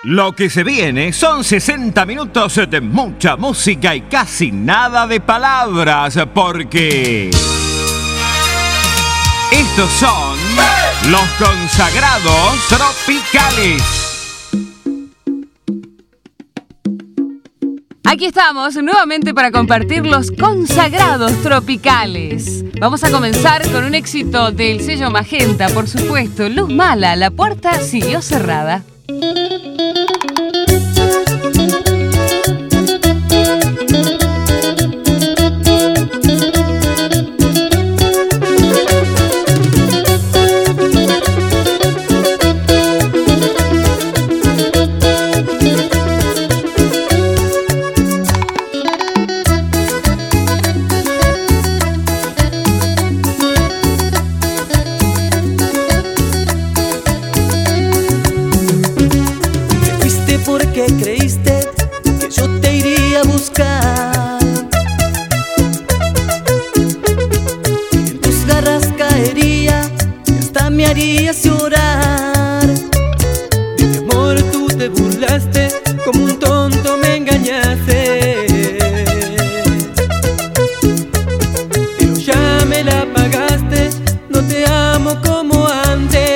Lo que se viene son 60 minutos de mucha música y casi nada de palabras, porque estos son los consagrados tropicales. Aquí estamos nuevamente para compartir los consagrados tropicales. Vamos a comenzar con un éxito del sello Magenta, por supuesto. Luz Mala, la puerta siguió cerrada. Porque creíste que yo te iría a buscar. En tus garras caería y hasta me harías llorar. De mi amor tú te burlaste, como un tonto me engañaste. Pero ya me la pagaste, no te amo como antes.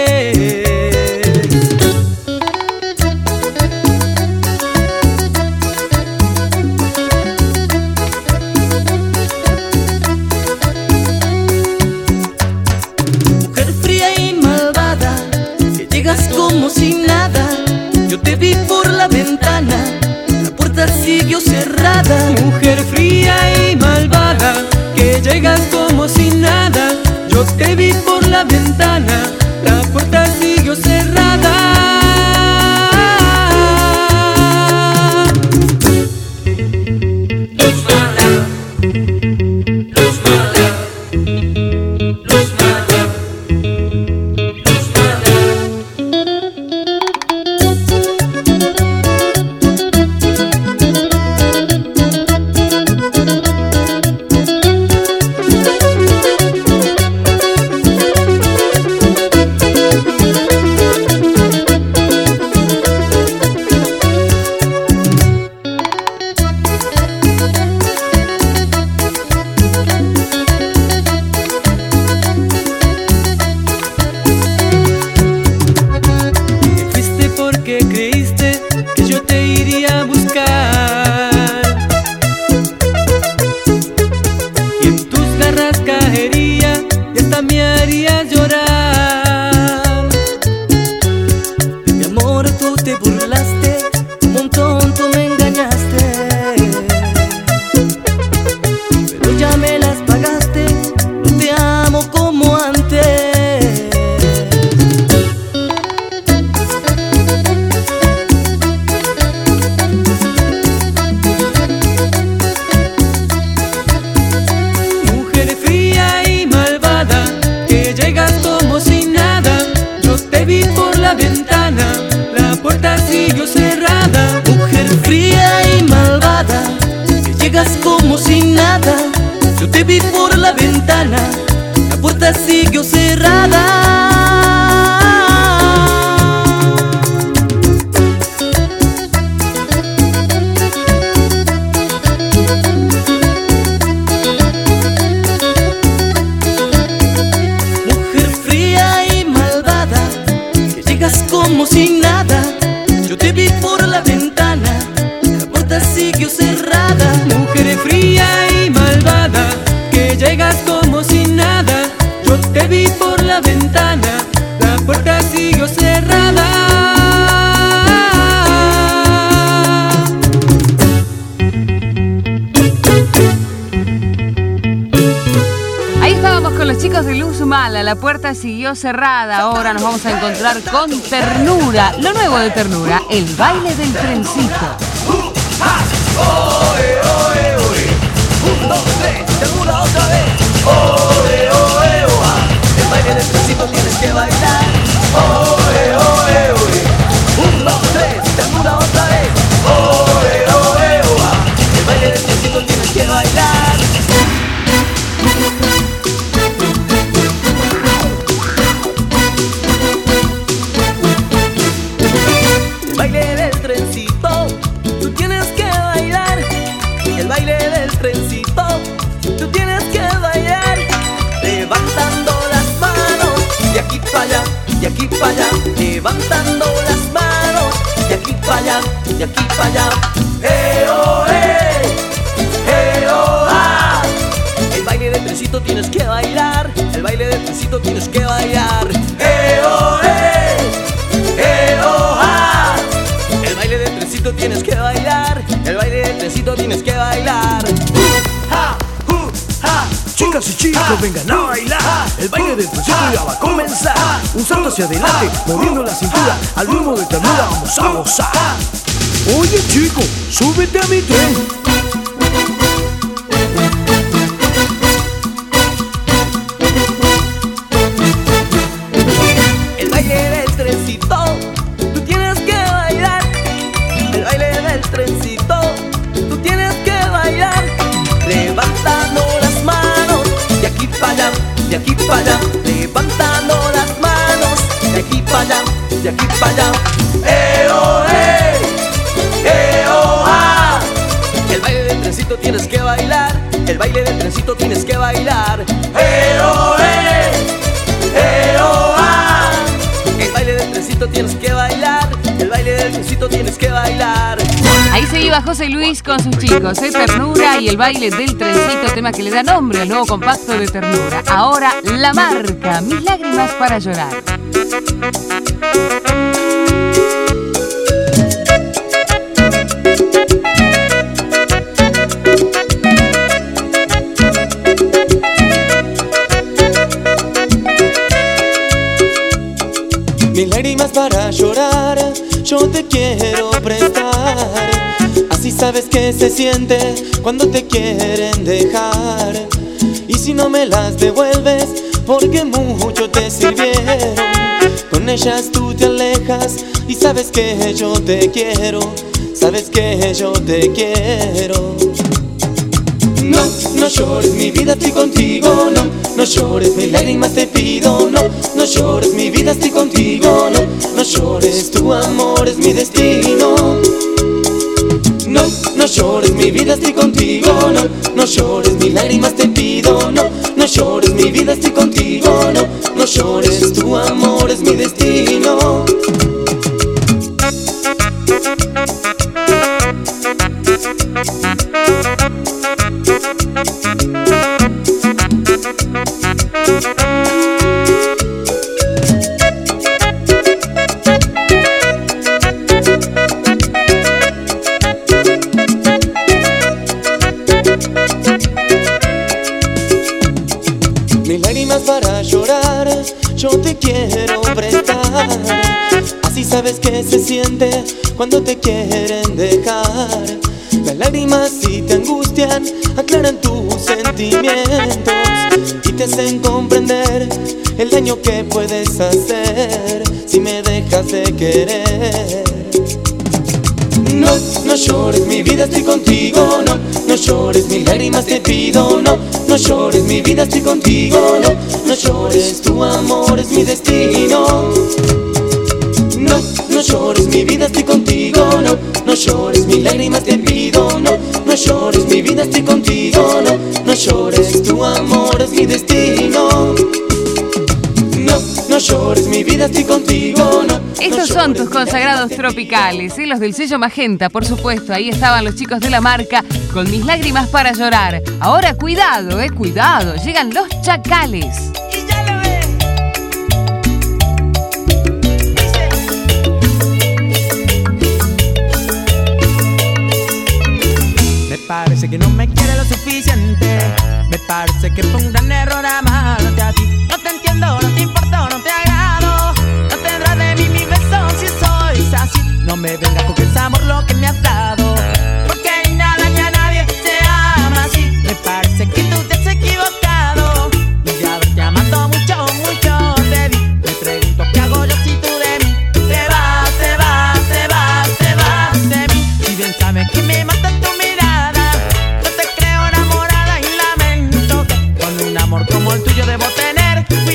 Como si nada, yo te vi por la ventana, la puerta siguió cerrada. Mujer fría y malvada, que llegas como si nada, yo te vi por la ventana, la puerta siguió cerrada. Luz mala, luz mala, luz mala. Que creíste que yo te iría a buscar y en tus garras caería y hasta me harías llorar. De mi amor tú te burlaste, como un tonto me engañaste. Pero ya me las pagaste, no te amo como antes. Ventana, la puerta siguió cerrada. Mujer fría y malvada, que llegas como si nada, yo te vi por la ventana, la puerta siguió cerrada. Como si nada, yo te vi por la ventana, la puerta siguió cerrada. Mujer fría y malvada, que llegas como si nada, yo te vi por la ventana, la puerta siguió cerrada. Ahí estábamos con los chicos de Luz Mala, la puerta siguió cerrada. Ahora nos vamos a encontrar con Ternura, lo nuevo de Ternura, el baile del trencito. Oe, oe, oe. 1, 2, 3, Ternura otra vez. Oe, oe, oa. El baile del trencito tienes que bailar. Oe, oe, oe. 1, 2, 3, Ternura otra vez. Oe, oe, oa. El baile del trencito tienes que bailar. El baile del pa' allá, de aquí pa' allá. Oh, ah. El baile del trencito tienes que bailar, el baile del trencito tienes que bailar. Oh, ah. El baile del trencito tienes que bailar, el baile del trencito tienes que bailar. Chicas y chicos, vengan a bailar. El baile del trencito ya va a comenzar. Un salto hacia adelante, moviendo la cintura. Al ritmo de ternura vamos a gozar. Oye chico, súbete a mi tren. El baile del trencito, tú tienes que bailar. El baile del trencito, tú tienes que bailar. Levantando las manos, de aquí para allá, de aquí para allá. Levantando las manos, de aquí para allá, de aquí para allá. Ah. El baile del trencito tienes que bailar, el baile del trencito tienes que bailar. Ah. El baile del trencito tienes que bailar, el baile del trencito tienes que bailar. Ahí se iba José Luis con sus chicos, Ternura y el baile del trencito, tema que le da nombre al nuevo compacto de Ternura. Ahora La Marca, Mis lágrimas para llorar. Mis lágrimas para llorar, yo te quiero prestar. Así sabes que se siente cuando te quieren dejar. Y si no me las devuelves, porque mucho te sirvieron. Con ellas tú te alejas y sabes que yo te quiero. Sabes que yo te quiero. No, no llores mi vida, estoy contigo. No, no llores, mis lágrimas te pido. No, no llores mi vida, estoy contigo. No, no llores, tu amor es mi destino. No, no llores mi vida, estoy contigo. No, no llores, mis lágrimas te pido. No, no llores mi vida, estoy contigo. No, no llores, tu amor es mi destino. Mis lágrimas para llorar, yo te quiero prestar. Así sabes que se siente cuando te quieren dejar. Las lágrimas si te angustian, aclaran tus sentimientos y te hacen comprender el daño que puedes hacer si me dejas de querer. No, no llores mi vida, estoy contigo. No, no llores, mis lágrimas te pido. No, no llores mi vida, estoy contigo. No, no llores, tu amor es mi destino. No, no llores mi vida, estoy contigo. No, no llores, mis lágrimas te pido. No, no llores mi vida, estoy contigo. No, no llores, tu amor es mi destino. No, no llores mi vida, estoy contigo. No. Estos son tus consagrados tropicales, los del sello Magenta, por supuesto. Ahí estaban los chicos de La Marca con Mis lágrimas para llorar. Ahora cuidado, cuidado, llegan los Chacales. Y ya lo ven. Me parece que no me quiere lo suficiente. Me parece que fue un gran error amarte a ti. No te entiendo, no te importo, no te agrado. No tendrás de mí mi beso si sois así. No me vengas con que es amor lo que me has dado, porque ni nada ni a nadie se ama así. Me parece que tú te has equivocado y de haberte amado mucho, mucho te di. Me pregunto qué hago yo si tú de mí te vas, te vas, te vas, te vas de mí. Y bien sabes que me mata tu mirada. No te creo enamorada y lamento que con un amor como el tuyo debo tener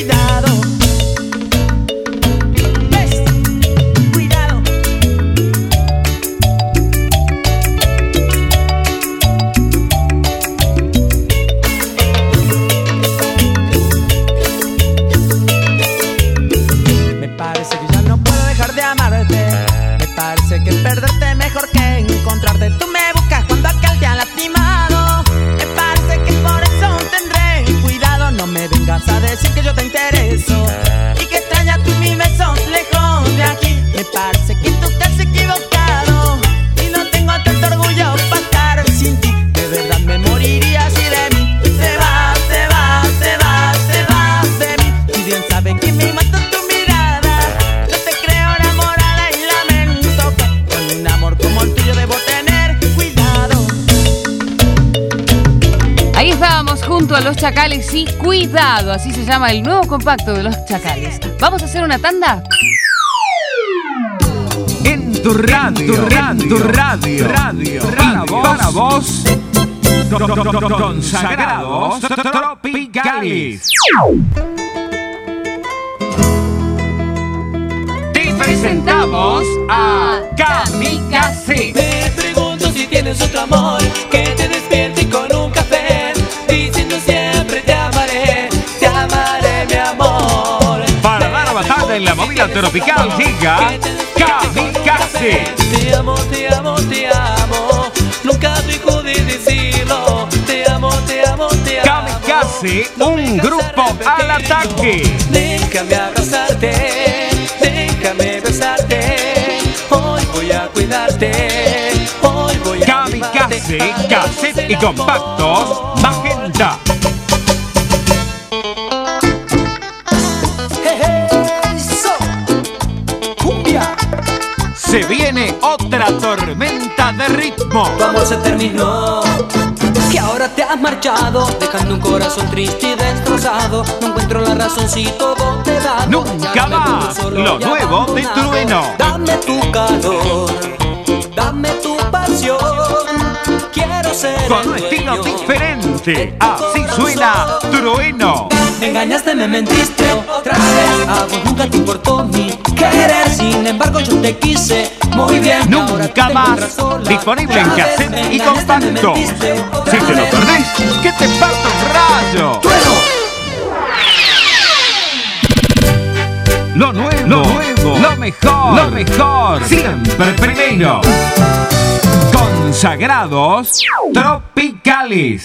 Los Chacales y Cuidado, así se llama el nuevo compacto de Los Chacales. ¿Vamos a hacer una tanda? En tu radio, para vos, Consagrados Tropicales. Te presentamos a Kamikaze. Me pregunto si tienes otro amor que te despierte con un café, diciendo siempre te amaré mi amor. Para dar batalla en la movida tropical llega Kamikaze. Te amo, te amo, te amo. Nunca dejo de decirlo. Te amo, te amo, te amo. Kamikaze, un grupo al ataque. Déjame abrazarte, déjame besarte. Hoy voy a cuidarte. Hoy voy a Kamikaze, mimarte. cassette y compactos Magenta. Se viene otra tormenta de ritmo. Tu amor se terminó, que ahora te has marchado, dejando un corazón triste y destrozado. No encuentro la razón si todo te da. Nunca más, lo nuevo de Trueno. Dame tu calor, dame tu pasión. Quiero ser Con el un estilo dueño diferente, de tu así suena corazón. Trueno. Me engañaste, me mentiste otra vez. A vos nunca te importó mi querer. Sin embargo yo te quise muy bien. Ahora Nunca te más, encuentras sola. disponible en Otra vez cassette me y engañaste, me compacto. mentiste otra Si te lo vez. perdés, ¿qué te parto un rayo? Lo nuevo, lo mejor, siempre primero. Consagrados Tropicales.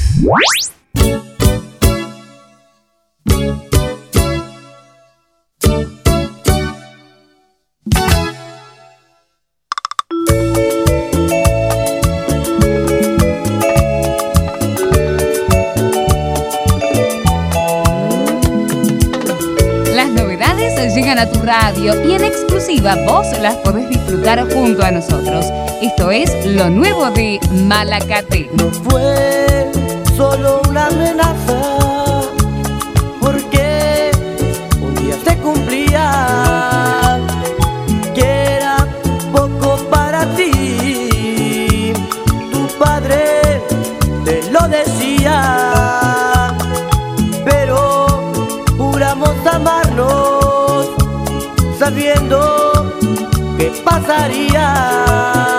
Las novedades llegan a tu radio y en exclusiva vos las podés disfrutar junto a nosotros. Esto es lo nuevo de Malacate. Fue solo una amenaza, porque un día se cumplía que era poco para ti. Tu padre te lo decía, pero juramos amarnos sabiendo que pasaría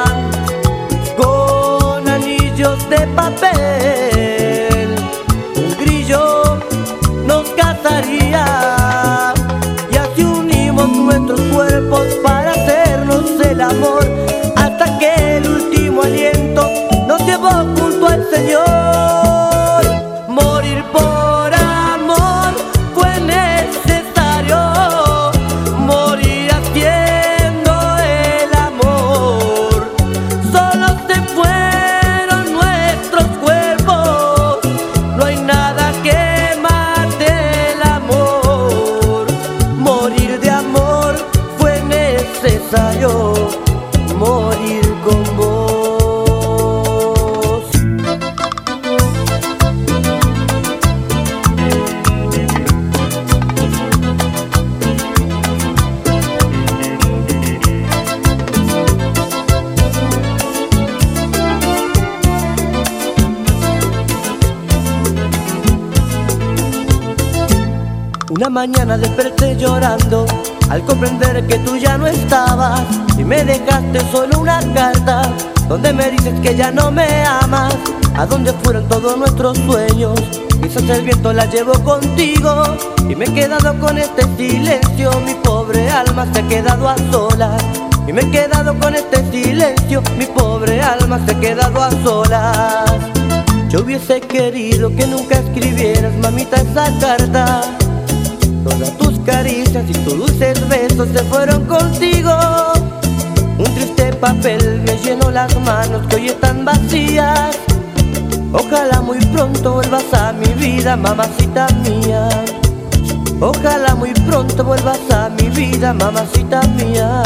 con anillos de papel. Un grillo nos cazaría y así unimos nuestros cuerpos para hacernos el amor, hasta que el último aliento nos llevó junto al Señor. Morir por amor fue necesario, morir haciendo el amor. Solo se fueron nuestros cuerpos, no hay nada que mate el amor. Morir de amor fue necesario, morir con vos. Una mañana desperté llorando al comprender que tú ya no estabas y me dejaste solo una carta donde me dices que ya no me amas. ¿A dónde fueron todos nuestros sueños? Quizás el viento la llevó contigo y me he quedado con este silencio. Mi pobre alma se ha quedado a solas y me he quedado con este silencio. Mi pobre alma se ha quedado a solas. Yo hubiese querido que nunca escribieras, mamita, esa carta. Todas tus caricias y tus dulces besos se fueron contigo. Un triste papel me llenó las manos que hoy están vacías. Ojalá muy pronto vuelvas a mi vida, mamacita mía. Ojalá muy pronto vuelvas a mi vida, mamacita mía.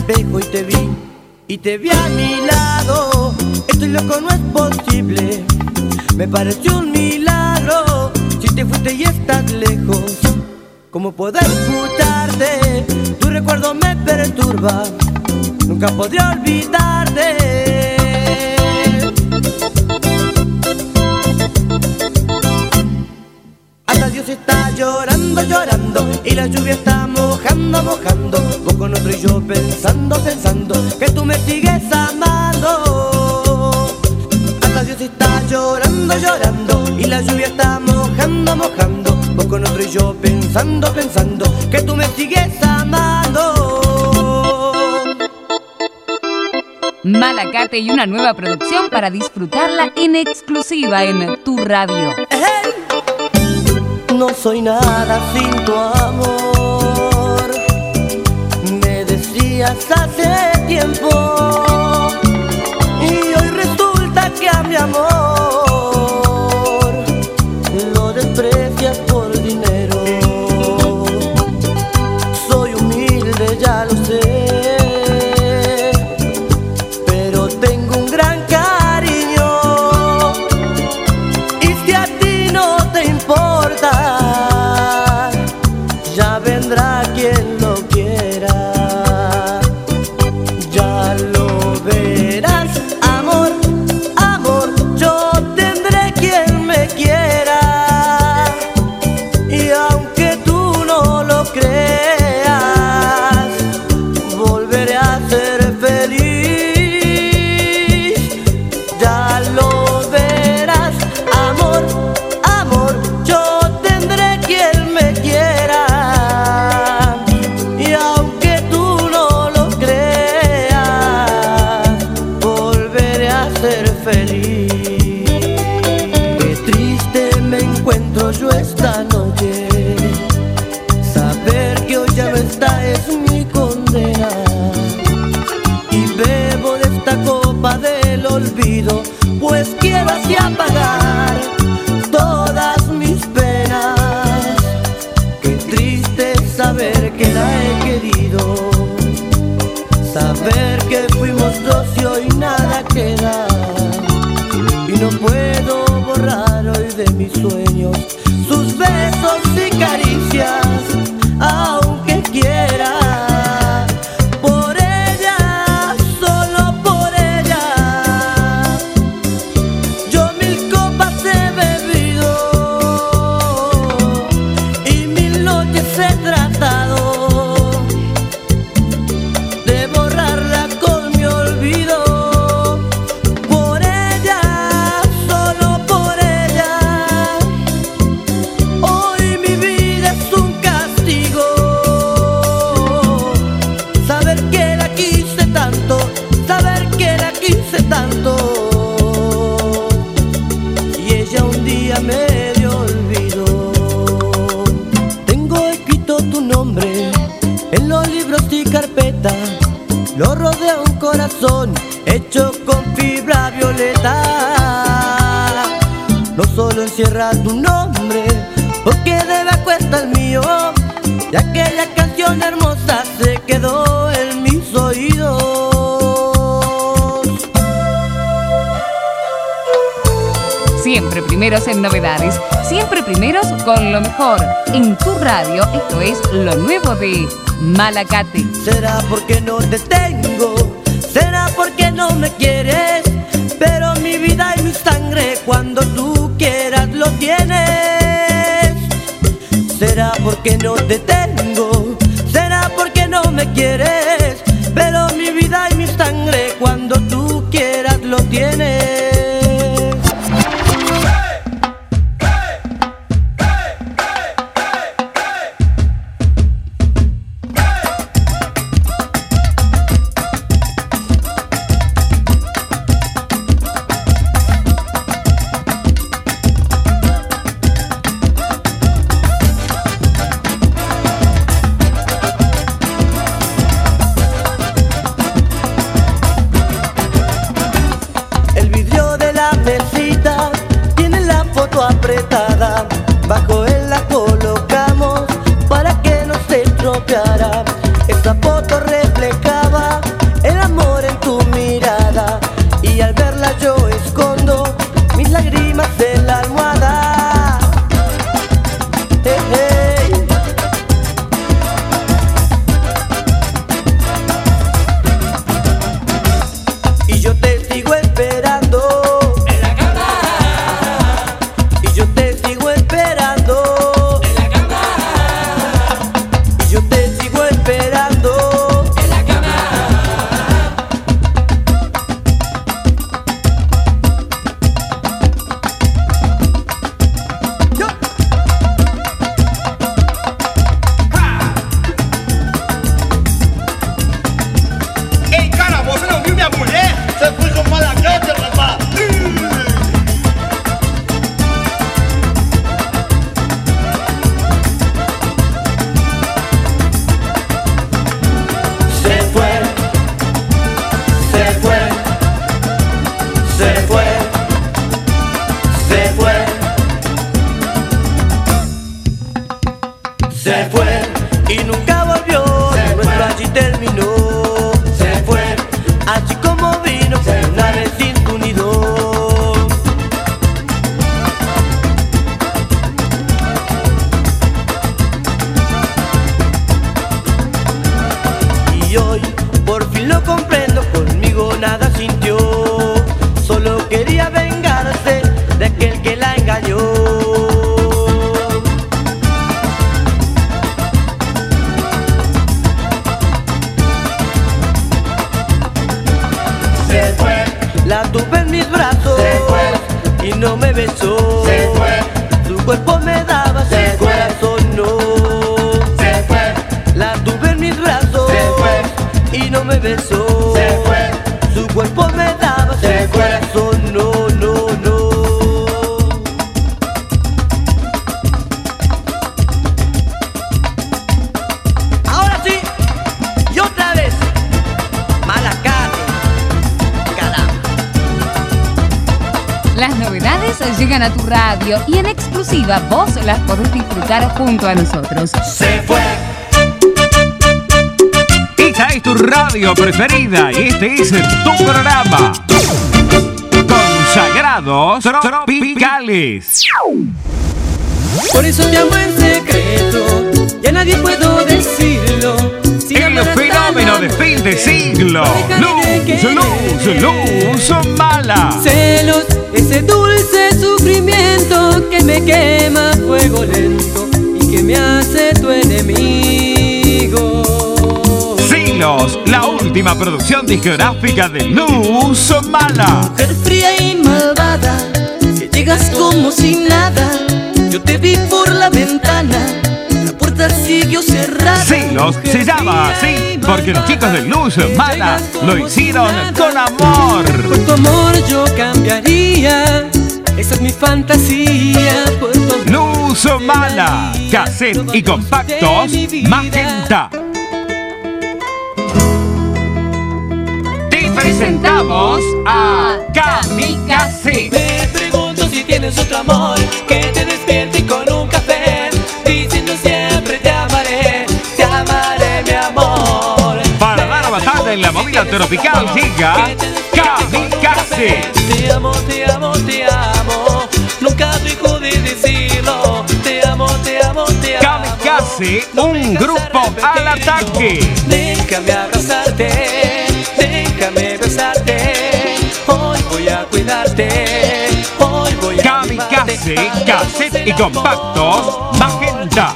espejo y te vi a mi lado. Estoy loco, no es posible, me pareció un milagro. Si te fuiste y estás lejos, ¿cómo puedo escucharte? Tu recuerdo me perturba, nunca podré olvidarte. Hasta Dios está llorando, llorando, y la lluvia está mojando, mojando. Vos con otro y yo pensando, pensando que tú me sigues amando. Hasta Dios está llorando, llorando, y la lluvia está mojando, mojando. Vos con otro y yo pensando, pensando que tú me sigues amando. Malacate y una nueva producción para disfrutarla en exclusiva en tu radio. No soy nada sin tu amor, me decías hace tiempo, y hoy resulta que a mi amor lo desprecias por dinero. Soy humilde, ya lo sé, pero tengo un gran cariño, y si a ti no te importa, ya vendrá quien lo quiera, ya lo verás. Amor, amor, yo tendré quien me quiera, y aunque tú no lo creas, volveré a ser feliz, ya lo verás. Amor, amor, yo tendré quien me quiera, y aunque tú no lo creas, volveré a ser feliz. Qué triste me encuentro yo esta noche, saber que hoy ya no está es mi condena, y bebo de esta copa del olvido, pues quiero así apagar todas mis penas. Qué triste saber que la he querido, saber que fuimos dos y hoy nada queda, y no puedo borrar hoy de mis sueños sus besos y caricias, aunque quiera. Por ella, solo por ella, yo 1000 copas he bebido y 1000 noches he tratado de borrarla con mi olvido. Por ella, solo por ella, hoy mi vida es un castigo. Saber que la quise tanto, saber que la quise tanto, y ella un día me dio olvido. Tengo escrito tu nombre en los libros y carpeta, lo rodea un corazón hecho con fibra violeta. No solo encierra tu nombre, porque debajo está el mío, y aquella canción hermosa se quedó en mis oídos. Siempre primeros en novedades, siempre primeros con lo mejor. En tu radio, esto es lo nuevo de Malacate. Será porque no te tengo, será porque no me quieres, pero mi vida y mi sangre cuando tú quieras lo tienes. Será porque no te tengo, será porque no me quieres, pero mi vida y mi sangre cuando tú quieras lo tienes. y hoy por fin lo comprendo, conmigo nada sintió. Solo quería vengarse de aquel que la engañó. Se fue, La tuve en mis brazos, se fue, y no me besó. se fue, Su cuerpo me daba, se su fue, corazón no. se fue, La tuve en mis brazos, se fue, y no me besó. se fue, Su cuerpo me daba, se su fue. corazón no, no, no. Ahora sí, y otra vez, Malacate, caramba. Las novedades llegan a tu radio y en exclusiva vos las podés disfrutar junto a nosotros. Se fue. Esta es tu radio preferida y este es tu programa. Consagrados Tropicales. Por eso te amo en secreto, y a nadie puedo decirlo. Si El fenómeno de fin de siglo. Luz Mala. Celos, ese dulce sufrimiento que me quema a fuego lento y que me hace tu enemigo. Silos, la última producción discográfica de Luz Mala. Mujer fría y malvada, que llegas como si nada. Yo te vi por la ventana, la puerta siguió cerrada. Silos se Mujer llama fría así y porque los chicos de Luz que Mala llegas como lo si hicieron nada. con amor. Por tu amor yo cambiaría, esa es mi fantasía. Por tu amor Luz Mala, cassette y compactos Magenta. Te presentamos a Kamikaze. Me pregunto si tienes otro amor que te despierte con un café, diciendo siempre te amaré mi amor. Para dar batalla en la movida tropical llega Kamikaze. Te amo, te amo, te amo. Nunca dejo de decirlo. Te amo, te amo, te amo. Kamikaze, un grupo al ataque. Déjame abrazarte, déjame besarte. Hoy voy a cuidarte. Hoy voy a Kamikaze, mimarte. cassette y compactos Magenta.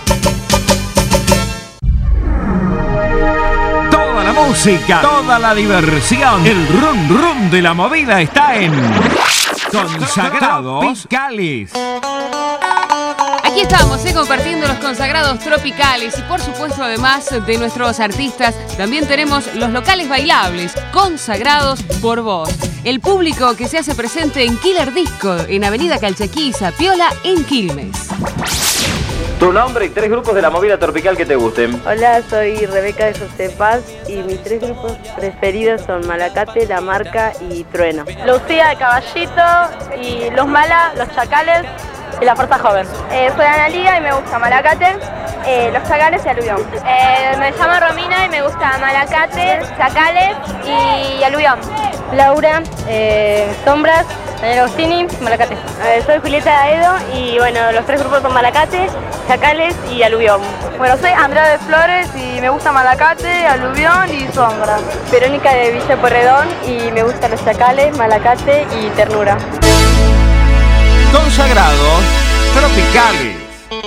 Toda la música, toda la diversión, el rum rum de la movida está en Consagrados Tropicales. Aquí estamos, compartiendo los consagrados tropicales y por supuesto además de nuestros artistas, también tenemos los locales bailables, consagrados por vos. El público que se hace presente en Killer Disco, en Avenida Calchaquí, Piola, en Quilmes. Tu nombre y 3 grupos de la movida tropical que te gusten. Hola, soy Rebeca de Sostepaz y mis 3 grupos preferidos son Malacate, La Marca y Trueno. Lucía de Caballito y Luz Mala, Los Chacales y La Fuerza Joven. Soy Analía y me gusta Malacate, Los Chacales y Aluvión. Me llamo Romina y me gusta Malacate, Chacales y Aluvión. Laura, Sombras, Daniel Agostini, Malacate. Soy Julieta Daedo y bueno, los 3 grupos son Malacate, Chacales y Aluvión. Bueno, soy Andrea de Flores y me gusta Malacate, Aluvión y Sombra. Verónica de Villa Porredón y me gustan Los Chacales, Malacate y Ternura. Consagrados Tropicales.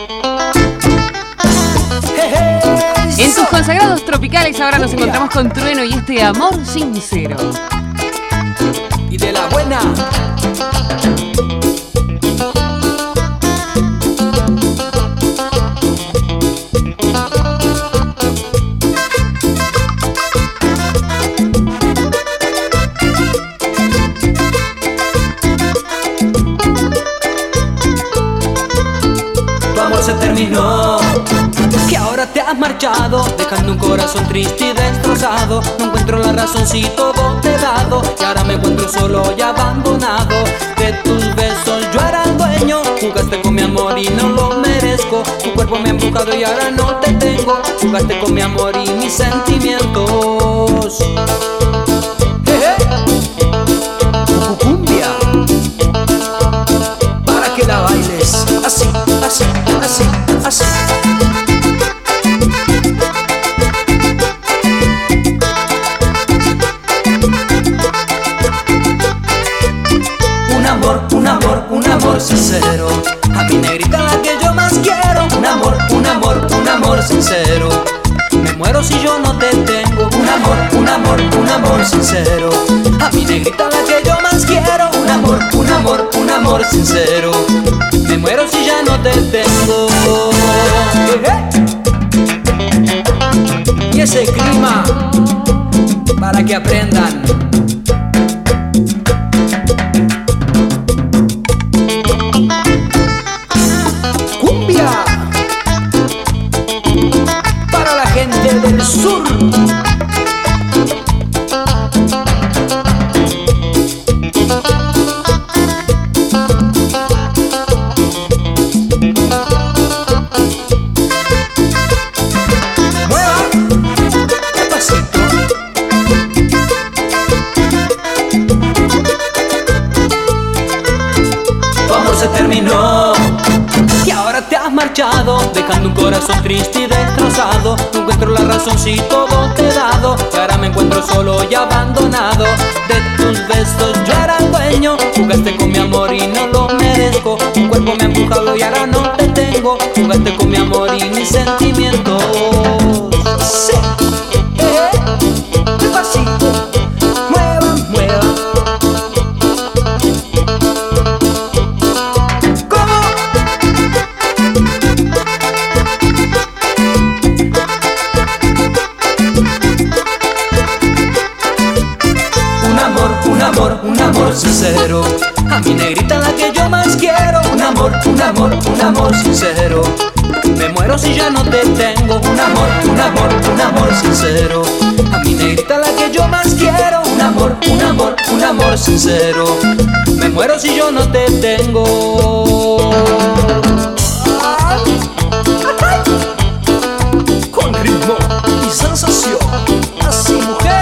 En tus consagrados tropicales ahora nos encontramos con Trueno y este amor sincero. Y de la buena. Tu amor se terminó, que ahora te has marchado, dejando un corazón triste y destrozado. No encuentro la razón si todo te he dado, y ahora me encuentro solo y abandonado. De tus besos yo era el dueño, jugaste con mi amor y no lo merezco. Tu cuerpo me ha embrujado y ahora no te tengo. Jugaste con mi amor y mis sentimientos. Cumbia. Para que la bailes así, así, así, así. para que aprendan. Cumbia para la gente del sur. Se terminó y ahora te has marchado, dejando un corazón triste y destrozado. No encuentro la razón si todo te he dado, y ahora me encuentro solo y abandonado. De tus besos yo era el dueño, jugaste con mi amor y no lo merezco. Tu cuerpo me ha empujado y ahora no te tengo, jugaste con mi amor y mis sentimientos. Sí. Despacito, mueva, mueva. Un amor sincero, a mi negrita la que yo más quiero. Un amor sincero, me muero si ya no te tengo. Un amor sincero, a mi negrita la que yo más quiero. Un amor sincero, me muero si yo no te tengo. Con ritmo y sensación, así mujer.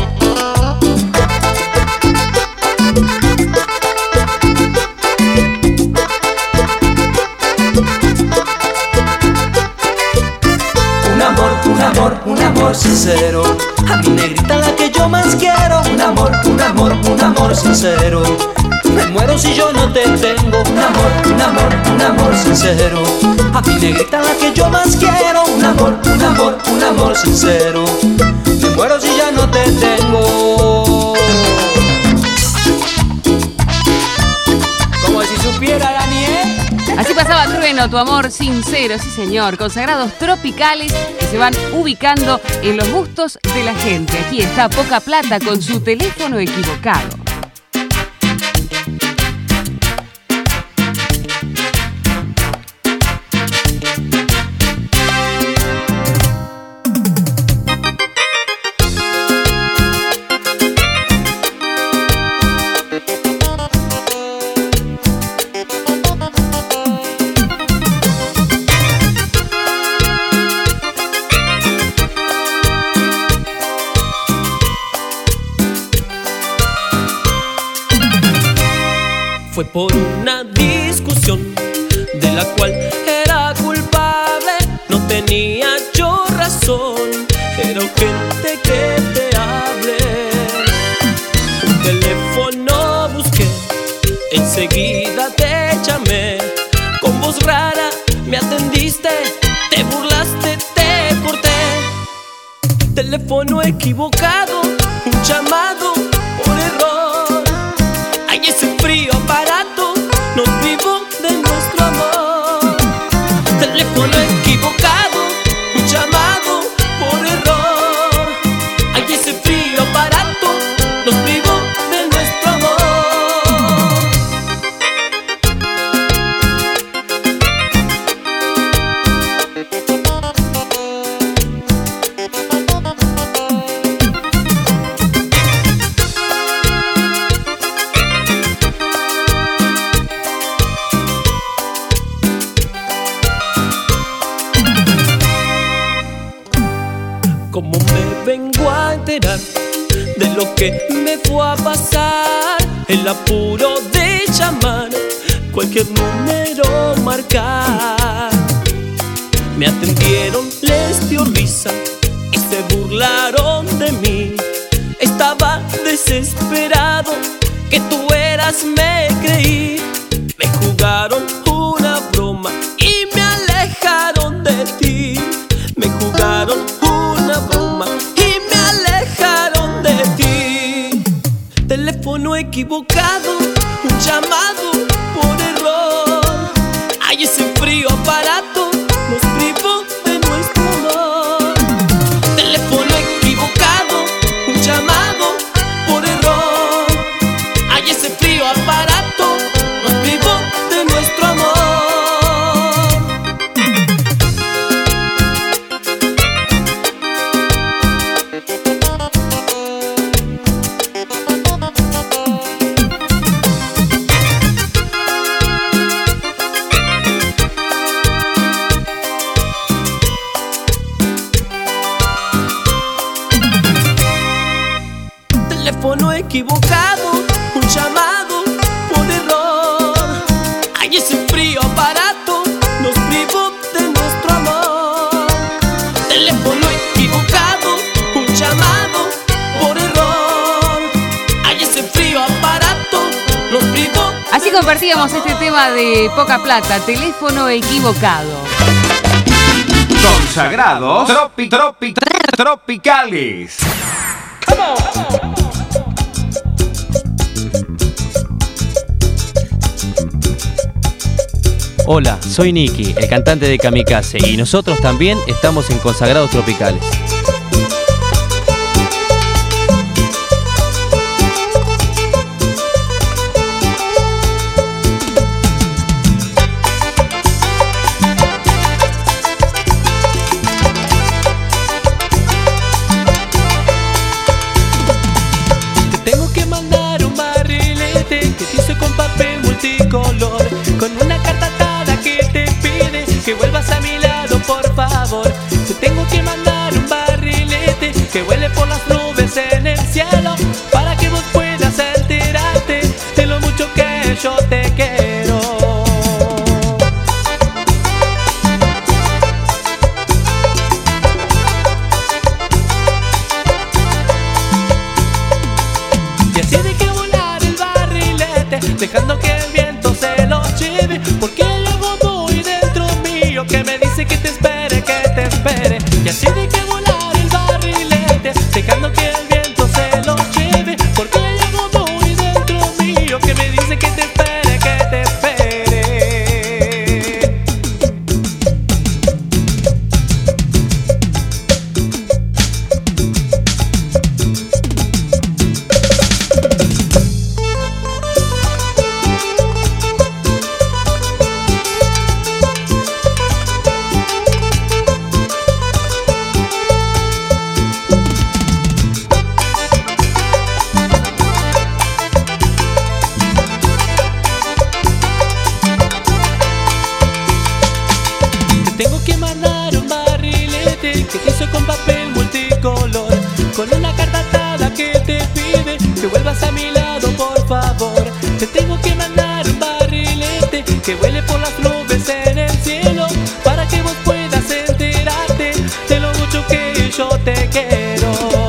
Un amor sincero, a mi negrita la que yo más quiero. Un amor sincero, me muero si yo no te tengo. Un amor sincero, a mi negrita la que yo más quiero. Un amor sincero, me muero si ya no te tengo. Como si supiera Daniel. Así pasaba Trueno, tu amor sincero, sí señor. Consagrados tropicales que se van ubicando en los gustos de la gente. Aquí está Poca Plata con su teléfono equivocado. Fue por una discusión de la cual era culpable. No tenía yo razón, era urgente que te hable. Un teléfono busqué, enseguida te llamé. Con voz rara me atendiste, te burlaste, te corté. Teléfono equivocado, un llamado por error. Ay, ese frío aparato nos privó de nuestro amor. Teléfono equivocado, un llamado por error. Ay, ese frío aparato nos privó de nuestro amor. ¿Cómo me vengo a enterar de lo que me fue a pasar? El apuro de llamar, cualquier número marcar. Me atendieron, les dio risa y se burlaron de mí. Estaba desesperado, que tú eras, me creí. Me jugaron una broma y me alejaron de ti. Me jugaron una broma y me alejaron de ti. Teléfono equivocado, un llamado por error. Ay, ese frío aparato nos privó de nuestro amor. Teléfono equivocado, un llamado teléfono equivocado, un llamado por error. Ay, ese frío aparato nos privó de nuestro amor. Teléfono equivocado, un llamado por error. Ay, ese frío aparato nos privó. Así compartíamos este tema de Poca Plata, teléfono equivocado. Consagrados tropicales. Hola, soy Nicky, el cantante de Kamikaze, y nosotros también estamos en Consagrados Tropicales. Color, con una carta atada que te pide que vuelvas a mi lado, por favor. Te tengo que mandar un barrilete que vuele por las nubes en el cielo, para que vos puedas enterarte de lo mucho que yo te quiero. Y así de que volar el barrilete, dejando que el viento se lo lleve, porque hay algo muy dentro mío que me dice que te espere, que te espere. Y así de que volar el barrilete, dejando que el viento se lo lleve, porque hay algo muy dentro mío que me dice que te espere, que te espere. Tengo que mandar un barrilete que hizo con papel multicolor, con una carta atada que te pide que vuelvas a mi lado, por favor. Te tengo que mandar un barrilete que vuele por las nubes en el cielo, para que vos puedas enterarte de lo mucho que yo te quiero.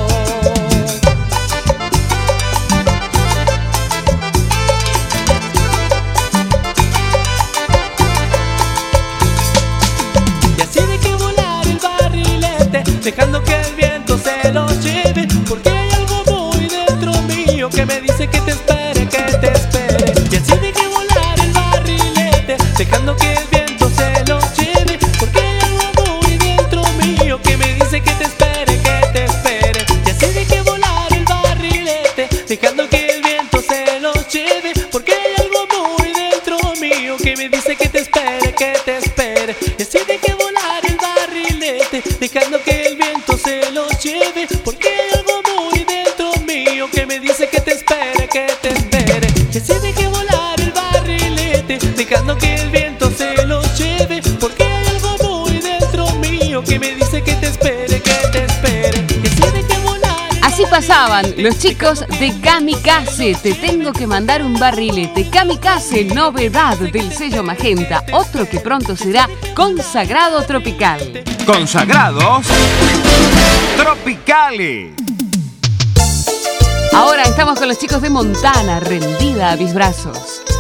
Dejando que el viento se lo lleve, porque hay algo muy dentro mío que me dice que te espere, que te espere. Y así de que volar el barrilete, dejando que el viento se lo lleve, porque hay algo muy dentro mío que me dice que te espere, que te espere. Y así de que volar el barrilete, dejando que el viento se lo lleve, porque hay algo muy dentro mío que me dice que te espere, que te espere. Y así de que volar el barrilete, dejando que el viento se lo lleve, porque hay algo muy dentro mío que me dice que te espere, que te espere. Y así de que volar el barrilete, dejando que el viento se lo lleve, porque hay algo muy dentro mío que me dice que te espere, que te espere. Y así de que volar. Así pasaban los chicos de Kamikaze, te tengo que mandar un barrilete. Kamikaze, novedad del sello Magenta, otro que pronto será Consagrado Tropical. Consagrados Tropicales. Ahora estamos con los chicos de Montana, rendida a mis brazos.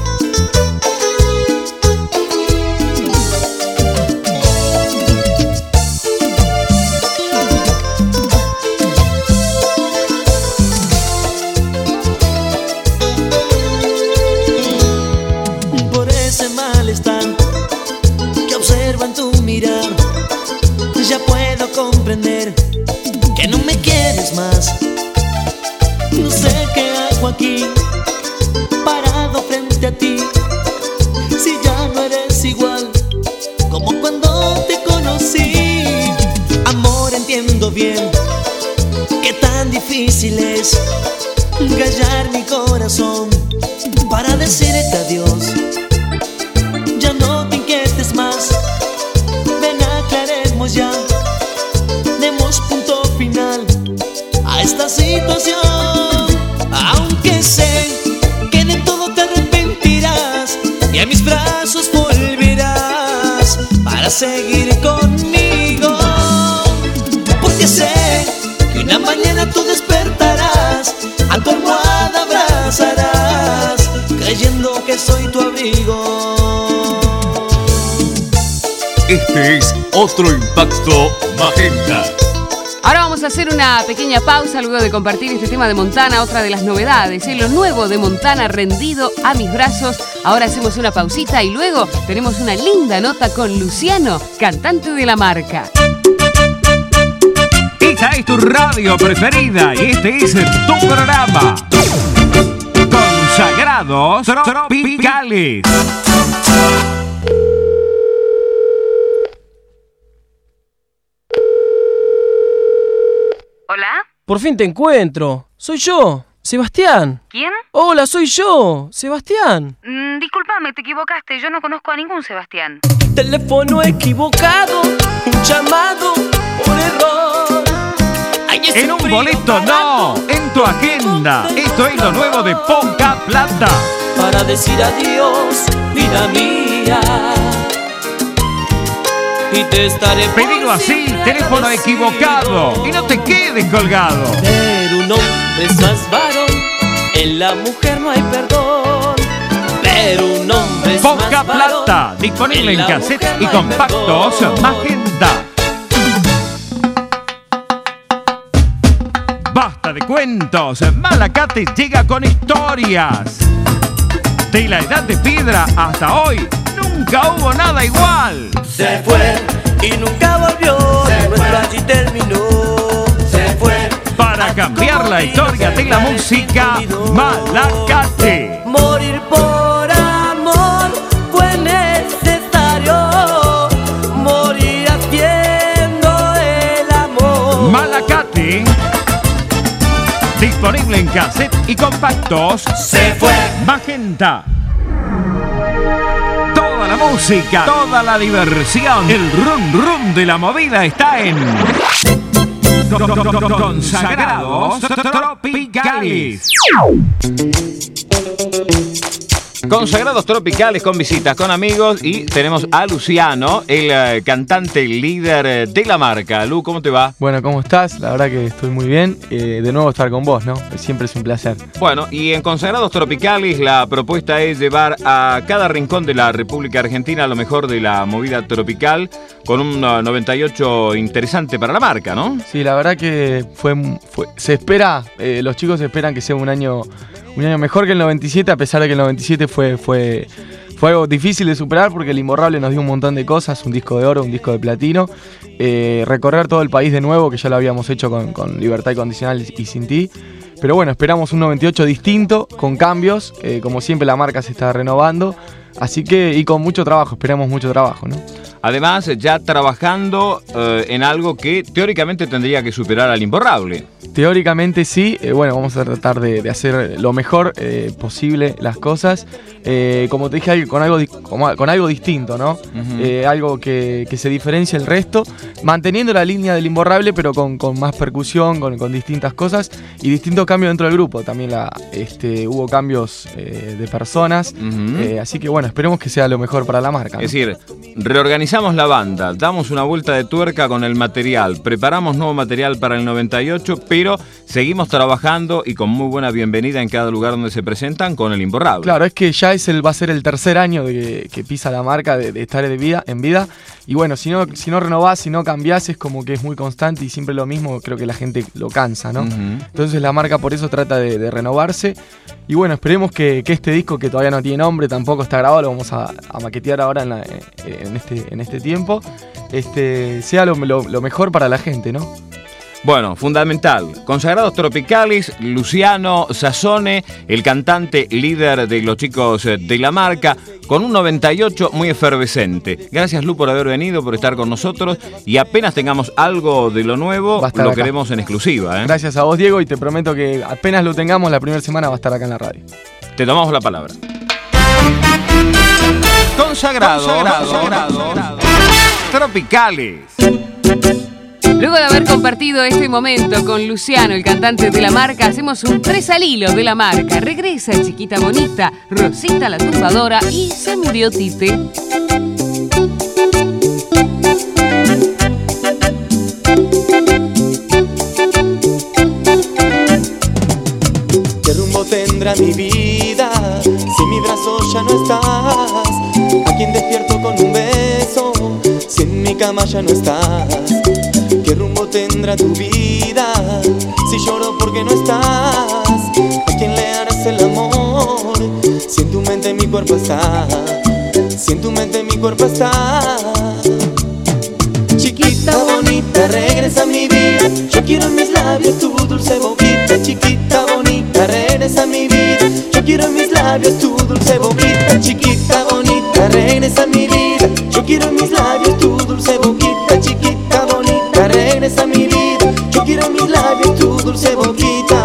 Por ese malestar que observa en tu mirar, ya puedo comprender que no me quieres más. No sé qué hago aquí, parado frente a ti, si ya no eres igual como cuando te conocí. Amor, entiendo bien que tan difícil es callar mi corazón para decirte adiós. Ya no te inquietes más, ven, aclaremos ya, demos punto final a esta situación. Aunque sé que de todo te arrepentirás y a mis brazos volverás para seguir conmigo. Porque sé que una mañana tú despertarás, a tu almohada abrazarás, creyendo que soy tu abrigo. Este es otro impacto Magenta. Ahora vamos a hacer una pequeña pausa luego de compartir este tema de Montana, otra de las novedades, lo nuevo de Montana, Rendido a mis brazos. Ahora hacemos una pausita y luego tenemos una linda nota con Luciano, cantante de La Marca. Esta es tu radio preferida y este es tu programa. Consagrados Tropicales. ¿Hola? Por fin te encuentro. Soy yo, Sebastián. ¿Quién? Hola, soy yo, Sebastián. Discúlpame, te equivocaste. Yo no conozco a ningún Sebastián. Teléfono equivocado, un llamado por error. En un boleto no, en tu agenda. Esto es lo nuevo de Poca Plata. Para decir adiós, vida mía. Y te estaré pedido así, teléfono equivocado. Y no te quedes colgado. Pero un hombre es más varón, en la mujer no hay perdón. Pero un hombre es Poca más varón, Plata, disponible en cassette y compactos Magenta. Basta de cuentos, Malacate llega con historias. De la edad de piedra hasta hoy, nunca hubo nada igual. Se fue y nunca volvió, nuestro allí terminó. Se fue para cambiar la historia de la música, Malacate. Morir por amor fue necesario, morir haciendo el amor. Malacate, disponible en cassette y compactos. Se fue Magenta. Toda la música, toda la diversión, el rum rum de la movida está en Consagrados Tropicales. Consagrados Tropicales con visitas, con amigos, y tenemos a Luciano, el cantante líder de La Marca. Lu, ¿cómo te va? Bueno, ¿cómo estás? La verdad que estoy muy bien. De nuevo estar con vos, ¿no? Siempre es un placer. Bueno, y en Consagrados Tropicales la propuesta es llevar a cada rincón de la República Argentina lo mejor de la movida tropical, con un 98 interesante para La Marca, ¿no? Sí, la verdad que se espera, los chicos esperan que sea un año mejor que el 97, a pesar de que el 97 fue algo difícil de superar porque el Imborrable nos dio un montón de cosas, un disco de oro, un disco de platino, recorrer todo el país de nuevo, que ya lo habíamos hecho con Libertad Incondicional y Sin Ti, pero bueno, esperamos un 98 distinto, con cambios, como siempre La Marca se está renovando, así que, y con mucho trabajo, esperamos mucho trabajo, ¿no? Además, ya trabajando en algo que teóricamente tendría que superar al Imborrable. Teóricamente sí, bueno, vamos a tratar de hacer lo mejor posible las cosas, como te dije, con algo distinto, ¿no? Uh-huh. Algo que se diferencia del resto, manteniendo la línea del Imborrable, pero con más percusión, con distintas cosas y distintos cambios dentro del grupo. También hubo cambios de personas, uh-huh. Así que bueno, esperemos que sea lo mejor para La Marca, ¿no? Es decir, reorganizamos la banda, damos una vuelta de tuerca con el material, preparamos nuevo material para el 98, pero seguimos trabajando y con muy buena bienvenida en cada lugar donde se presentan con el Imborrable. Claro, es que ya va a ser el tercer año de que pisa La Marca, de estar en vida. Y bueno, si no renovás, si no cambiás, es como que es muy constante y siempre lo mismo, creo que la gente lo cansa, ¿no? Uh-huh. Entonces La Marca por eso trata de renovarse. Y bueno, esperemos que este disco, que todavía no tiene nombre, tampoco está grabado, lo vamos a maquetear ahora en este tiempo, sea lo mejor para la gente, ¿no? Bueno, fundamental. Consagrados Tropicales, Luciano Sassone, el cantante líder de los chicos de La Marca, con un 98 muy efervescente. Gracias, Lu, por haber venido, por estar con nosotros, y apenas tengamos algo de lo nuevo, lo queremos en exclusiva, ¿eh? Gracias a vos, Diego, y te prometo que apenas lo tengamos la primera semana va a estar acá en la radio. Te tomamos la palabra. Consagrados Tropicales. Luego de haber compartido este momento con Luciano, el cantante de La Marca, hacemos un 3 al hilo de La Marca. Regresa Chiquita Bonita, Rosita la Tumbadora y Se Murió Tite. ¿Qué rumbo tendrá mi vida si mi brazo ya no estás? ¿A quién despierto con un beso si en mi cama ya no estás? ¿Qué rumbo tendrá tu vida si lloro porque no estás? ¿A quién le harás el amor si en tu mente mi cuerpo está? Si en tu mente mi cuerpo está. Chiquita bonita, regresa a mi vida. Yo quiero en mis labios tu dulce boquita. Chiquita bonita, regresa a mi vida. Yo quiero en mis labios tu dulce boquita. Chiquita bonita, regresa a mi vida. Yo quiero en mis labios tu dulce boquita. Chiquita bonita, regresa a mi vida. Yo quiero en mis labios tu dulce boquita.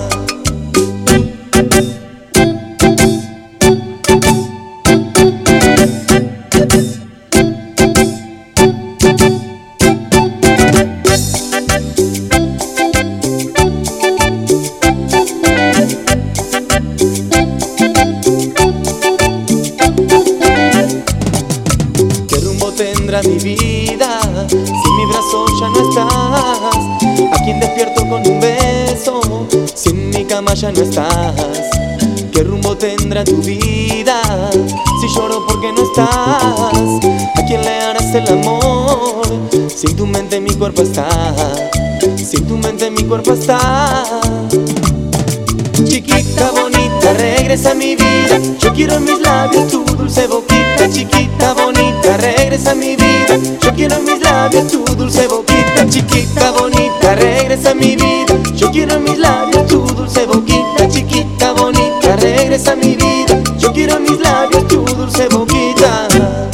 Mi vida, si mi brazo ya no estás, ¿a quién despierto con un beso si en mi cama ya no estás? ¿Qué rumbo tendrá tu vida si lloro porque no estás? ¿A quién le harás el amor si en tu mente mi cuerpo está? Si en tu mente mi cuerpo está. Chiquita bonita, regresa a mi vida. Yo quiero en mis labios tu dulce boquita. Chiquita bonita, regresa a mi vida. Yo quiero en mis labios tu dulce boquita. Chiquita bonita, regresa a mi vida. Yo quiero en mis labios tu dulce boquita. Chiquita bonita, regresa a mi vida. Yo quiero en mis labios tu dulce boquita.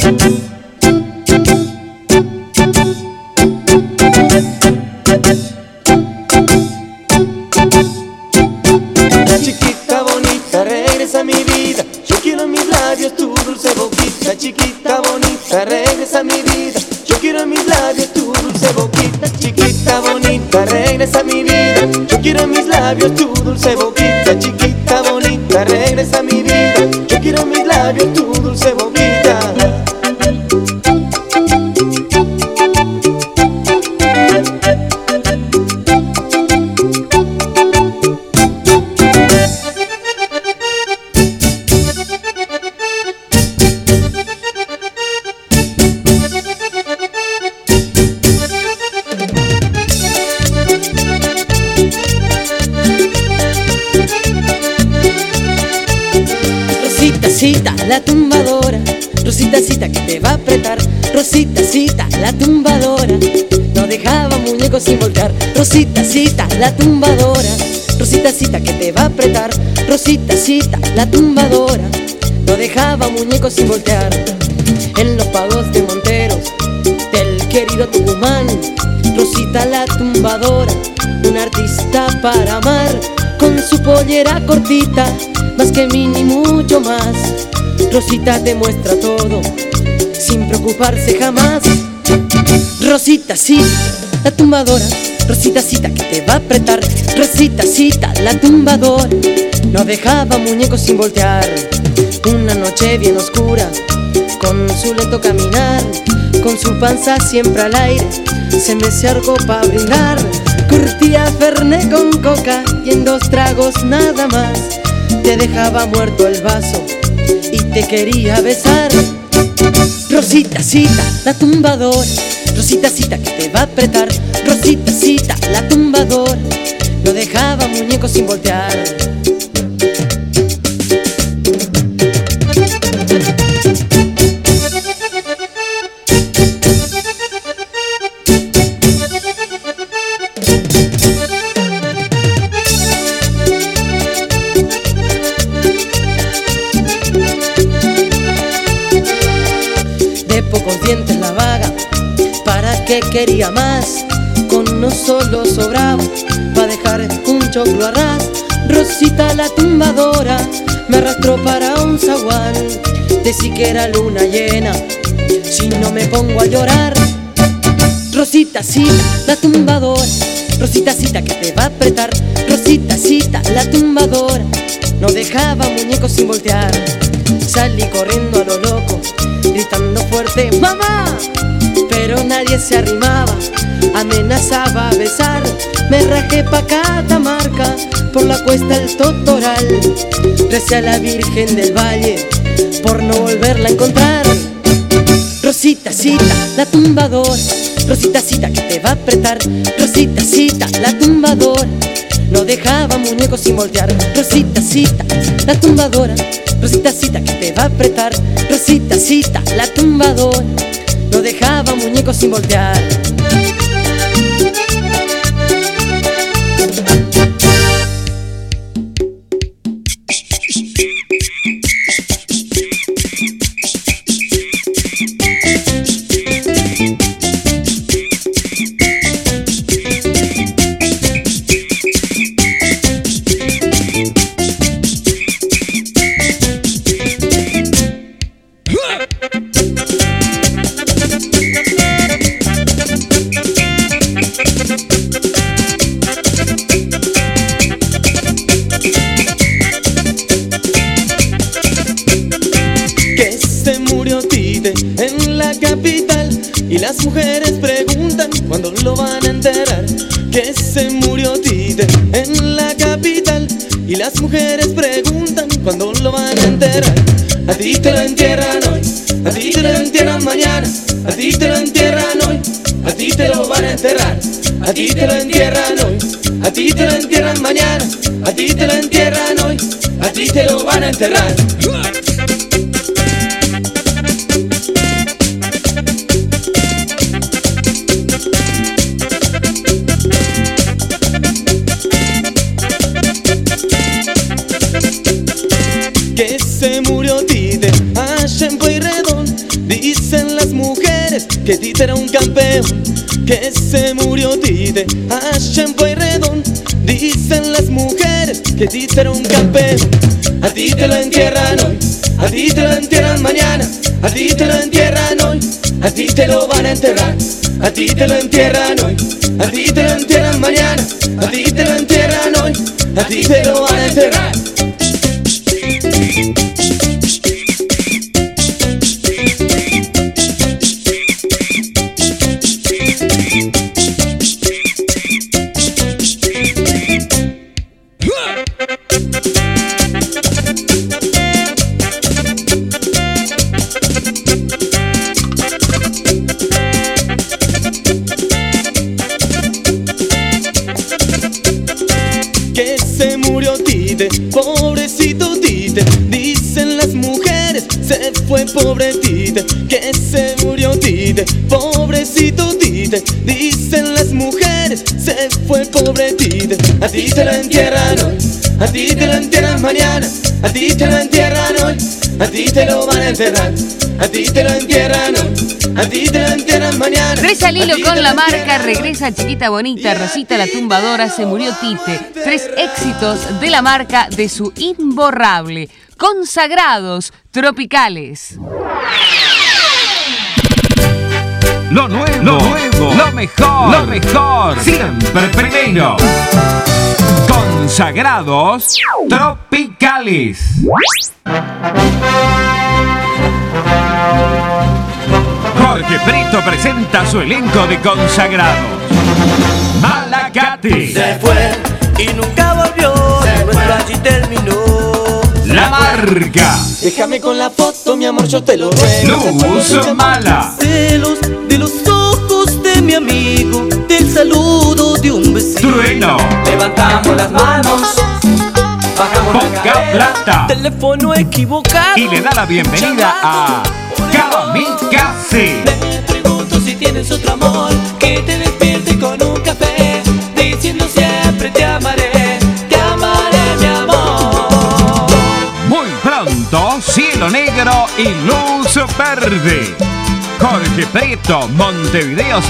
Chiquita bonita, regresa a mi vida. Yo quiero en mis labios tu dulce boquita. Chiquita bonita, regresa a mi vida. Yo quiero en mis labios tu dulce boquita. Chiquita bonita, regresa a mi vida. Yo quiero en mis labios tu dulce boquita. Chiquita bonita, regresa a mi vida. Yo quiero en mis labios tu dulce boquita. Rosita, la tumbadora, Rosita que te va a apretar. Rosita, la tumbadora, no dejaba muñecos sin voltear. Rosita, la tumbadora, Rosita que te va a apretar. Rosita, la tumbadora, no dejaba muñecos sin voltear. En los pagos de Monteros, del querido Tucumán, Rosita la tumbadora, una artista para amar. Con su pollera cortita, más que mini mucho más, Rosita te muestra todo, sin preocuparse jamás. Rosita, la tumbadora, Rosita que te va a apretar. Rosita, la tumbadora, no dejaba muñecos sin voltear. Una noche bien oscura, con su lento caminar, con su panza siempre al aire, se me acercó pa' brindar. Curtía Fernet con coca y en 2 tragos nada más te dejaba muerto el vaso y te quería besar. Rosita, la tumbadora, Rosita que te va a apretar. Rosita, la tumbadora, no dejaba muñecos sin voltear. Pocos dientes la vaga, ¿para qué quería más? Con uno solo sobraba, pa' dejar un choclo a ras. Rosita la tumbadora, me arrastró para un zaguán. Decí que era luna llena, si no me pongo a llorar. Rosita, cita, la tumbadora. Rosita, cita que te va a apretar. Rosita, cita, la tumbadora. No dejaba muñecos sin voltear. Salí corriendo a lo loco, gritando fuerte, ¡mamá! Pero nadie se arrimaba, amenazaba a besar. Me rajé pa' Catamarca, por la cuesta del Totoral. Recé a la Virgen del Valle, por no volverla a encontrar. Rosita, cita, la tumbadora. Rosita, cita que te va a apretar. Rosita, cita, la tumbadora. No dejaba muñecos sin voltear. Rosita, cita, la tumbadora. Rosita, cita que te va a apretar. Rosita, cita, la tumbadora. No dejaba muñecos sin voltear. Las mujeres preguntan cuándo lo van a enterrar. Que se murió Tite en la capital. Y las mujeres preguntan cuándo lo van a enterrar. A ti te lo entierran hoy, a ti te lo entierran mañana. A ti te lo entierran hoy, a ti te lo van a enterrar. A ti te lo entierran hoy, a ti te lo entierran mañana. A ti te lo entierran hoy, a ti te lo van a enterrar. Que se murió Tite allá en Pueyrredón. Dicen las mujeres que Tite era un campeón. Que se murió Tite allá en Pueyrredón. Dicen las mujeres que Tite era un campeón. A ti te lo entierran hoy, a ti te lo entierran mañana. A ti te lo entierran hoy, a ti te lo van a enterrar. A ti te lo entierran hoy, a ti te lo entierran mañana. A ti te lo entierran hoy, a ti te lo van a enterrar. Que se murió Tite, pobrecito Tite. Dicen las mujeres, se fue pobre Tite. Que se murió Tite, pobrecito Tite. Dicen las mujeres, se fue pobre Tite. A ti te lo entierran hoy, a ti te lo entierran mañana. A ti te lo entierran hoy, a ti te lo van a enterrar. A ti te lo entierran hoy, a ti te lo entierran mañana. 3 al hilo con la marca. Regresa Chiquita Bonita, Rosita la tumbadora, se murió Tite. 3 éxitos de la marca de su imborrable. Consagrados tropicales. Lo nuevo, lo mejor, siempre primero. Consagrados tropicales. Jorge Prieto presenta su elenco de consagrados. Malacate. Se fue y nunca volvió, nuestro allí terminó. La Marca. Déjame con la foto, mi amor, yo te lo ruego. Luz Mala. Celos de los ojos de mi amigo, del saludo de un vecino. Trueno. Levantamos las manos, bajamos Poca la cadera. Plata. Teléfono equivocado. Y le da la bienvenida a Kamikaze. Me pregunto si tienes otro amor que te despierte con un café, diciendo siempre te amaré, mi amor. Muy pronto, Cielo Negro y Luz Verde. Jorge Prieto, Montevideo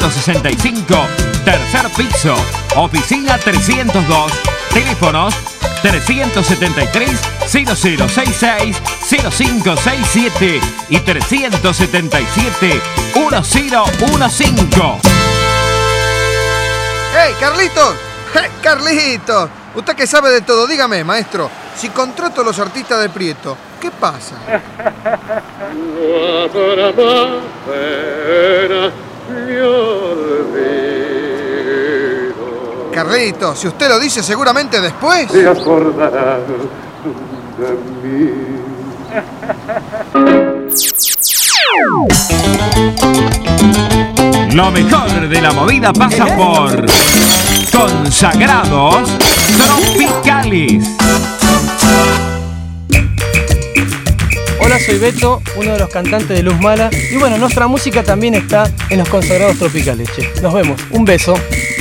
665, tercer piso, oficina 302, teléfonos 373-0066, 0567 y 377-1015. ¡Hey, Carlitos! ¡Hey, Carlitos! Usted que sabe de todo, dígame, maestro, si contrato a los artistas de Prieto, ¿qué pasa? Carlitos, si usted lo dice, seguramente después te acordarás de mí. Lo mejor de la movida pasa por Consagrados Tropicales. Hola, soy Beto, uno de los cantantes de Luz Mala. Y bueno, nuestra música también está en los Consagrados Tropicales, che. Nos vemos, un beso.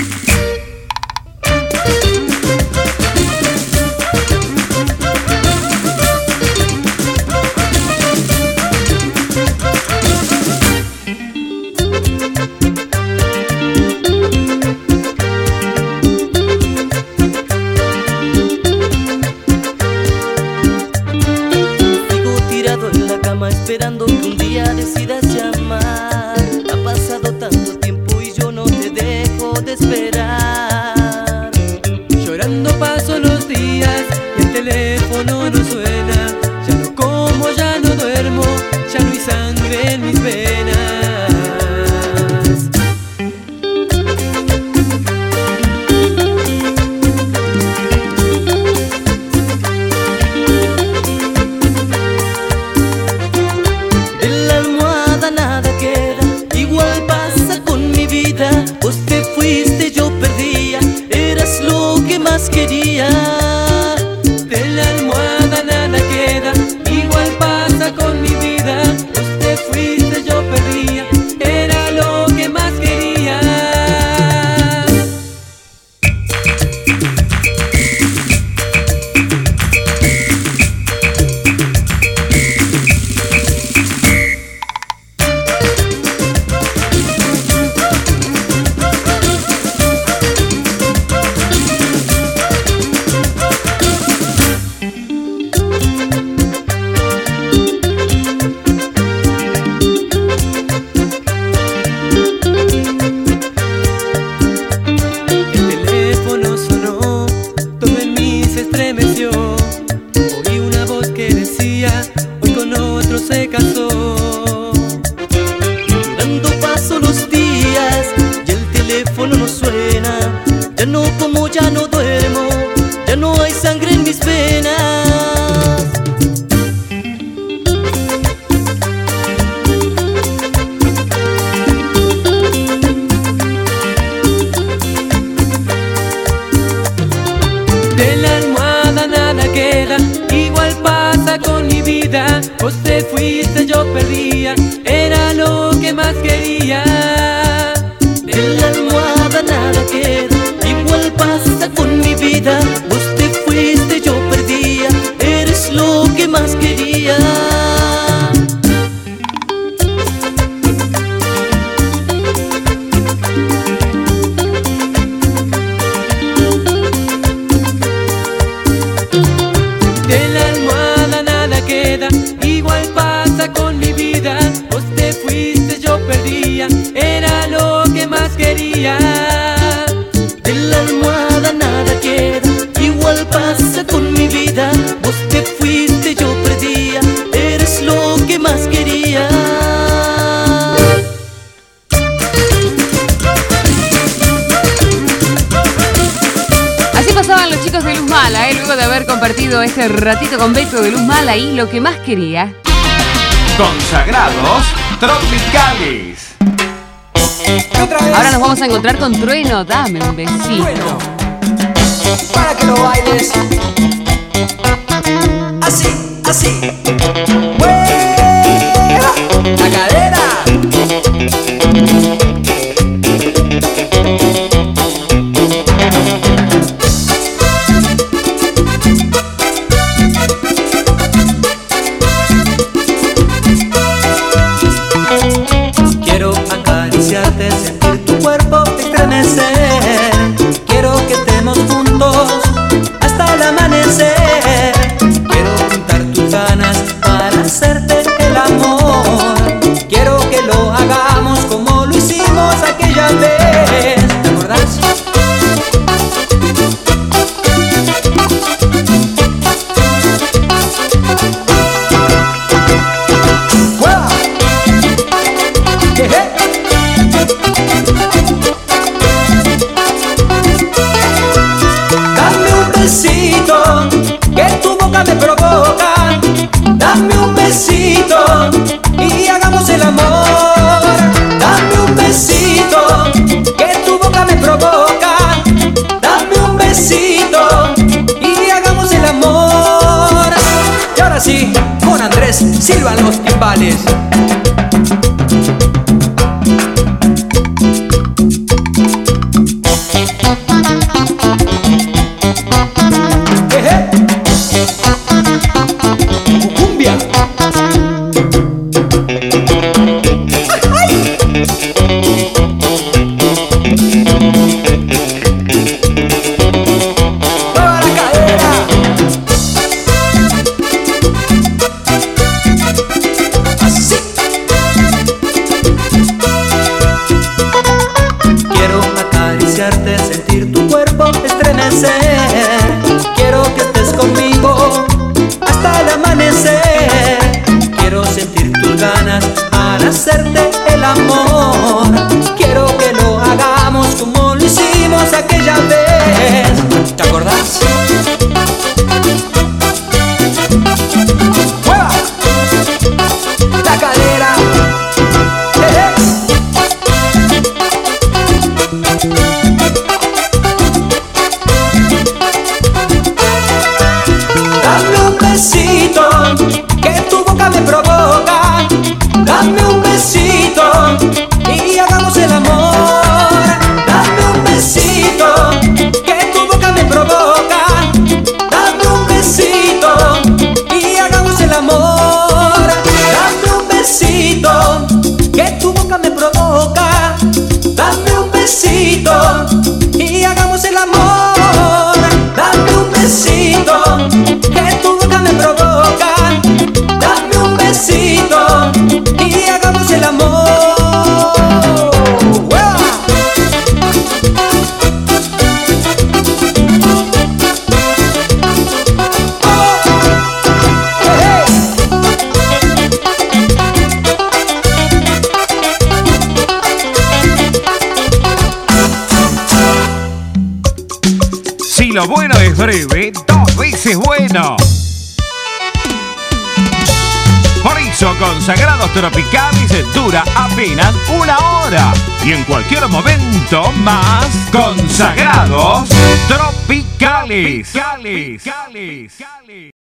Esperando que un día decidas llamar. Ha pasado tanto tiempo y yo no te dejo de esperar. Llorando paso los días y el teléfono no suena. Ya no como, ya no duermo, ya no hay sangre en mis venas. Vos te fuiste, yo perdía, eras lo que más quería. De la almohada nada queda, igual pasa con mi vida. Vos te fuiste, yo perdía, era lo que más quería. Se casó. Llorando paso los días y el teléfono no suena. Ya no como, ya no duermo, ya no hay sangre en mis venas. De la almohada nada queda, igual pasa con mi vida. Vos te fuiste, yo perdía, era lo que más quería. De la almohada nada queda, igual pasa con mi vida. Vos te fuiste, yo perdía, eres lo que más quería. De la almohada nada queda, igual pasa con mi vida. Vos te fuiste, yo perdía, era lo que más quería. De la almohada nada queda, igual pasa con mi vida. Vos te fuiste, yo perdía, eres lo que más quería. Así pasaban los chicos de Luz Mala, luego de haber compartido este ratito con Beto de Luz Mala y lo que más quería. Consagrados Tropicales. Ahora nos vamos a encontrar con Trueno, dame un besito. Bueno, para que lo bailes. Así, así. ¡Mueva la cadera! Quiero acariciarte, sentir tu cuerpo estremecer. Quiero que estemos juntos hasta el Dame un besito, que tu boca me provoca. Dame un besito y hagamos el amor. Dame un besito, que tu boca me provoca. Dame un besito y hagamos el amor. Y ahora sí, con Andrés silban los timbales. Sentir tu cuerpo estremecer. Quiero que estés conmigo hasta el amanecer. Quiero sentir tus ganas al hacerte el amor. Quiero que lo hagamos como lo hicimos aquella vez. ¿Te acordás? ¡Mueva! La cadera. Dame un besito, que tu boca me provoca. Dame un besito y hagamos el amor. Dame un besito, que tu boca me provoca. Dame un besito y hagamos el amor. Dame un besito, que tu boca me provoca. Dame un besito y hagamos el amor. Dame un besito, que tu boca me provoca. Dame un besito y hagamos el amor. Si lo bueno es breve, 2 veces bueno. Por eso Consagrados Tropicales dura apenas 1 hora. Y en cualquier momento más, Consagrados Tropicales.